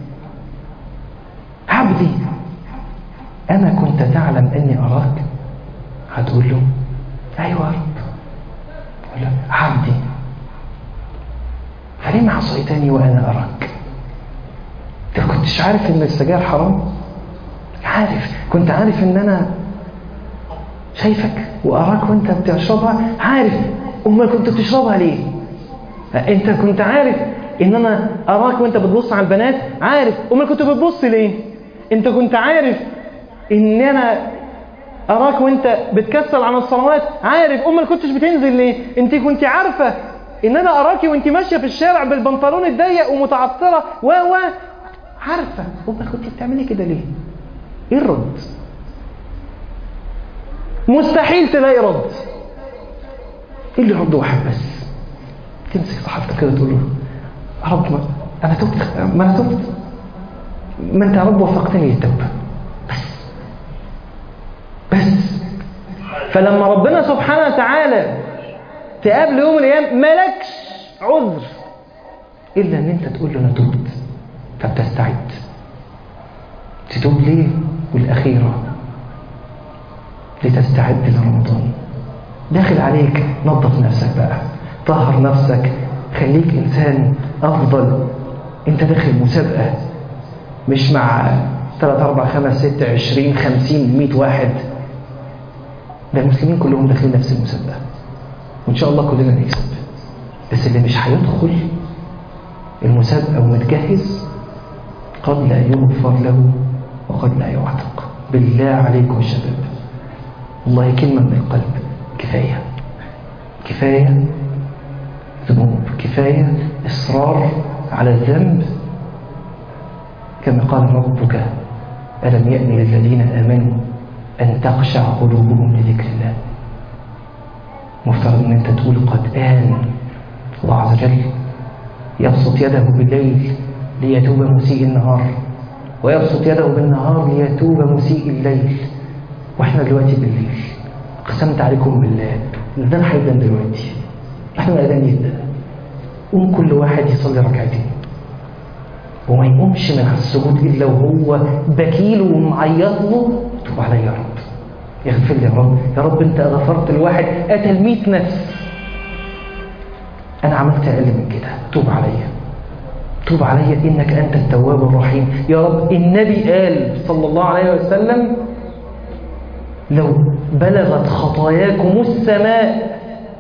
عبدي أما كنت تعلم أني أراك؟ هتقول له أيوة يا رب. يقول له عبدي فلما عصيتني وأنا أراك؟ أنت كنتش عارف أن السجاير حرام؟ عارف. كنت عارف أن أنا شايفك وأراك وأنت بتشربها؟ عارف. أمال كنت بتشربها ليه؟ أنت كنت عارف أن أنا أراك وأنت بتبص على البنات؟ عارف. أمال كنت بتبص ليه؟ أنت كنت عارف ان انا اراك وانت بتكسل عن الصلوات؟ عارف. امال كنتش بتنزل ليه؟ انت كنت عارفه ان انا اراكي وانت ماشيه في الشارع بالبنطلون الضيق ومتعطره و و عارفه. امال كنت بتعملي كده ليه؟ ايه الرد؟ مستحيل تلاقي رد. ايه اللي رد واحد بس؟ تمسك صحيفتك كده تقول له يا رب ما انا تبت، ما انا تبت، ما انت يا رب وفقتني للتوبه بس. فلما ربنا سبحانه وتعالى تقابل يوم القيامة مالكش عذر إلا أن أنت تقول له أنا تبت، فبتستعد. تتوب ليه؟ والأخيرة لتستعد لرمضان. داخل عليك، نظف نفسك بقى، طهر نفسك، خليك إنسان أفضل. أنت داخل مسابقة مش مع ثلاثة أربعة خمسة ستة عشرين خمسين مئة واحد. ده المسلمين كلهم داخلين نفس المسابقة وإن شاء الله كلنا نكسب. بس اللي مش هيدخل المسابقة ومتجهز قد لا يغفر له وقد لا يعتق. بالله عليكم يا شباب، والله كلمة من القلب، كفاية كفاية ذنوب، كفاية إصرار على الذنب. كما قال ربك ألم يأن للذين آمنوا أن تخشع قلوبهم لذكر الله. مفترض أن أنت تقول قد آن الله عز وجل يبسط يده بالليل ليتوب مسيء النهار ويبسط يده بالنهار ليتوب مسيء الليل. وإحنا دلوقتي بالليل، قسمت عليكم بالله الأذان هيبدأ دلوقتي، إحنا الأذان يبدأ. قوم كل واحد يصلي ركعتين وما يقومش من على السجود إلا وهو بكيله ومعيط له توب علي يا رب، يغفر لي يا رب، يا رب أنت غفرت الواحد قتل مئة نفس، أنا عملت أقل من كده، توب علي توب علي إنك أنت التواب الرحيم يا رب. النبي قال صلى الله عليه وسلم لو بلغت خطاياكم السماء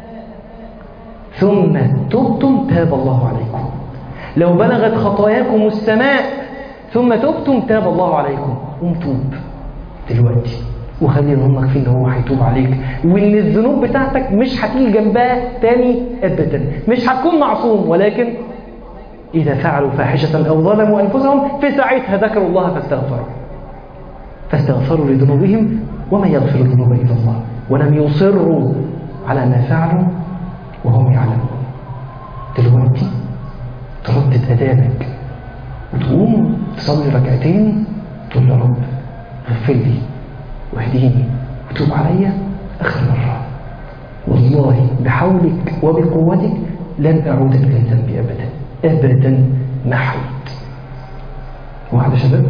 ثم تبتم تاب الله عليكم. لو بلغت خطاياكم السماء ثم تبتم تاب الله عليكم. قوم توب دلوقتي وخلي ظنك فيه ان هو هيتوب عليك، وان الذنوب بتاعتك مش هتيجي جنبها تاني ابدا، مش هتكون معصوم. ولكن اذا فعلوا فاحشة او ظلموا انفسهم في ساعتها ذكروا الله فاستغفروا فاستغفروا لذنوبهم ومن يغفر الذنوب الا الله ولم يصروا على ما فعلوا وهم يعلمون. دلوقتي تردد أذانك وتقوم تصلي ركعتين تقول يا رب اغفر لي واهديني وتوب عليا آخر مرة، والله بحولك وبقوتك لن أعود إلى الذنب أبدا أبدا ما حولت. واحد يا شباب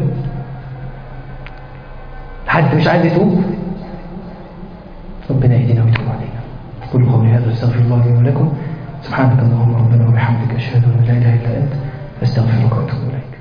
حد مش عايز يتوب؟ ربنا يهدينا ويتوب علينا. قولوا قولي هذا استغفر الله لي ولكم. سبحانك اللهم ربنا وبحمدك أشهد أن لا إله إلا أنت أستغفرك وأتوب إليك.